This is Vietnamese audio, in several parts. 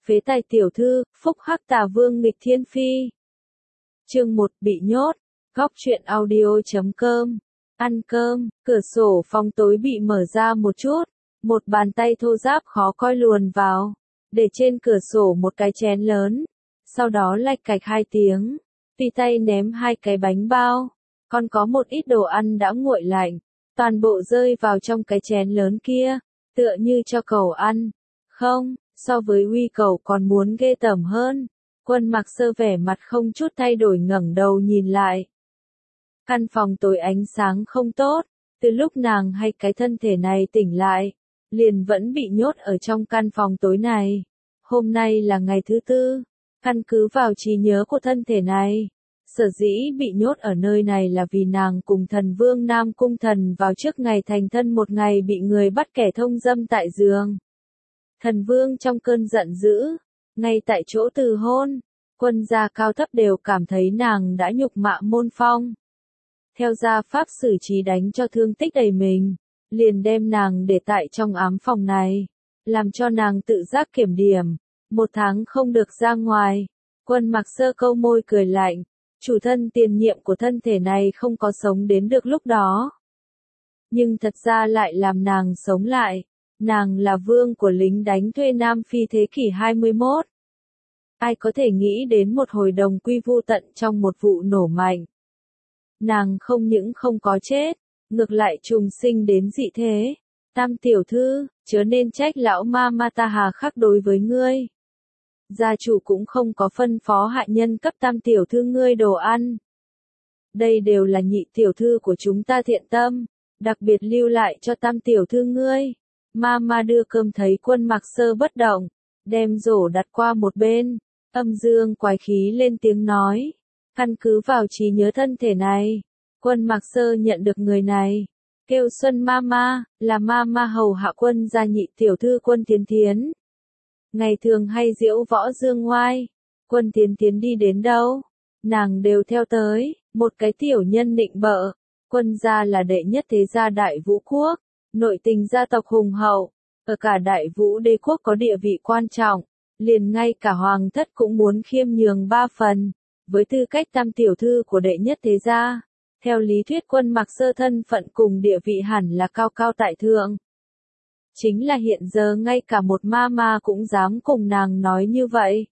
Phế tài tiểu thư, phúc hắc tà vương nghịch thiên phi. Chương 1 bị nhốt, góc truyện audio.com. Ăn cơm, cửa sổ phòng tối bị mở ra một chút, một bàn tay thô ráp khó coi luồn vào, để trên cửa sổ một cái chén lớn, sau đó lạch cạch 2 tiếng, tùy tay ném 2 cái bánh bao, còn có một ít đồ ăn đã nguội lạnh, toàn bộ rơi vào trong cái chén lớn kia, tựa như cho cẩu ăn. Không, so với uy cẩu còn muốn ghê tởm hơn. Quân Mặc Sơ vẻ mặt không chút thay đổi ngẩng đầu nhìn lại. Căn phòng tối ánh sáng không tốt, từ lúc nàng hay cái thân thể này tỉnh lại, liền vẫn bị nhốt ở trong căn phòng tối này. Hôm nay là ngày thứ 4, căn cứ vào trí nhớ của thân thể này. Sở dĩ bị nhốt ở nơi này là vì nàng cùng thần vương Nam Cung Thần vào trước ngày thành thân một ngày bị người bắt kẻ thông dâm tại giường. Thần vương trong cơn giận dữ, ngay tại chỗ từ hôn, quân gia cao thấp đều cảm thấy nàng đã nhục mạ môn phong. Theo gia pháp xử trí đánh cho thương tích đầy mình, liền đem nàng để tại trong ám phòng này, làm cho nàng tự giác kiểm điểm, 1 tháng không được ra ngoài. Quân Mặc Sơ câu môi cười lạnh, chủ thân tiền nhiệm của thân thể này không có sống đến được lúc đó. Nhưng thật ra lại làm nàng sống lại, nàng là vương của lính đánh thuê Nam Phi thế kỷ 21. Ai có thể nghĩ đến một hồi đồng quy vu tận trong một vụ nổ mạnh. Nàng không những không có chết, ngược lại trùng sinh đến dị thế. Tam tiểu thư, chớ nên trách lão ma ma ta hà khắc đối với ngươi. Gia chủ cũng không có phân phó hạ nhân cấp tam tiểu thư ngươi đồ ăn. Đây đều là nhị tiểu thư của chúng ta thiện tâm, đặc biệt lưu lại cho tam tiểu thư ngươi. Ma ma đưa cơm thấy Quân Mặc Sơ bất động, đem rổ đặt qua một bên, âm dương quái khí lên tiếng nói. Căn cứ vào trí nhớ thân thể này, Quân Mặc Sơ nhận được người này, kêu Xuân Mama, là Mama hầu hạ quân gia nhị tiểu thư Quân Tiến Tiến. Ngày thường hay diễu võ dương ngoai, Quân Tiến Tiến đi đến đâu, nàng đều theo tới, một cái tiểu nhân nịnh bợ. Quân gia là đệ nhất thế gia Đại Vũ quốc, nội tình gia tộc hùng hậu, ở cả Đại Vũ đế quốc có địa vị quan trọng, liền ngay cả hoàng thất cũng muốn khiêm nhường 3 phần. Với tư cách tam tiểu thư của đệ nhất thế gia, theo lý thuyết Quân Mặc Sơ thân phận cùng địa vị hẳn là cao cao tại thượng. Chính là hiện giờ ngay cả một ma ma cũng dám cùng nàng nói như vậy.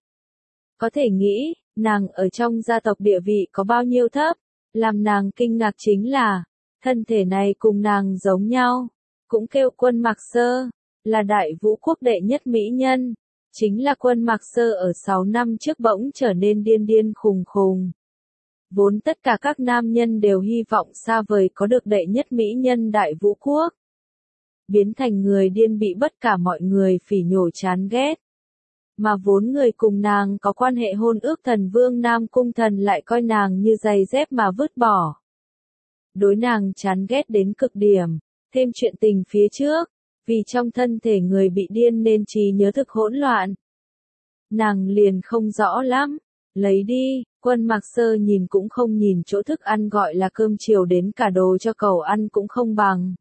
Có thể nghĩ, nàng ở trong gia tộc địa vị có bao nhiêu thấp, làm nàng kinh ngạc chính là, thân thể này cùng nàng giống nhau, cũng kêu Quân Mặc Sơ, là Đại Vũ quốc đệ nhất mỹ nhân. Chính là Quân Mặc Sơ ở 6 năm trước bỗng trở nên điên điên khùng khùng. Vốn tất cả các nam nhân đều hy vọng xa vời có được đệ nhất mỹ nhân Đại Vũ quốc. Biến thành người điên bị tất cả mọi người phỉ nhổ chán ghét. Mà vốn người cùng nàng có quan hệ hôn ước thần vương Nam Cung Thần lại coi nàng như giày dép mà vứt bỏ. Đối nàng chán ghét đến cực điểm, thêm chuyện tình phía trước. Vì trong thân thể người bị điên nên trí nhớ thực hỗn loạn. Nàng liền không rõ lắm. Lấy đi, Quân Mặc Sơ nhìn cũng không nhìn chỗ thức ăn gọi là cơm chiều đến cả đồ cho cẩu ăn cũng không bằng.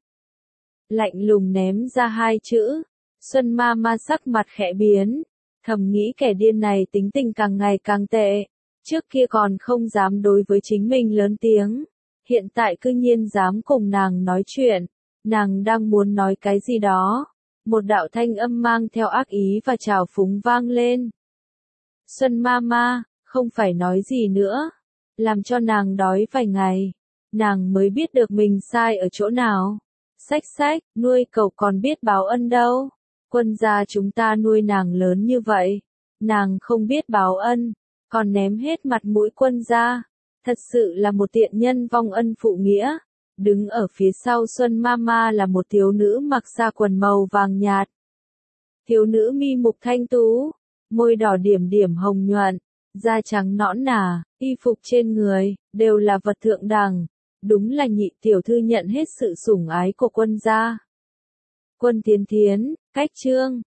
Lạnh lùng ném ra 2 chữ. Xuân ma ma sắc mặt khẽ biến. Thầm nghĩ kẻ điên này tính tình càng ngày càng tệ. Trước kia còn không dám đối với chính mình lớn tiếng. Hiện tại cư nhiên dám cùng nàng nói chuyện. Nàng đang muốn nói cái gì đó, một đạo thanh âm mang theo ác ý và trào phúng vang lên. Xuân Mama, không phải nói gì nữa, làm cho nàng đói vài ngày, nàng mới biết được mình sai ở chỗ nào. Xách xách, nuôi cậu còn biết báo ân đâu, quân gia chúng ta nuôi nàng lớn như vậy, nàng không biết báo ân, còn ném hết mặt mũi quân gia, thật sự là một tiện nhân vong ân phụ nghĩa. Đứng ở phía sau Xuân Mama là một thiếu nữ mặc sa quần màu vàng nhạt. Thiếu nữ mi mục thanh tú, môi đỏ điểm điểm hồng nhuận, da trắng nõn nà, y phục trên người, đều là vật thượng đẳng. Đúng là nhị tiểu thư nhận hết sự sủng ái của quân gia. Quân Tiến Tiến, cách chương,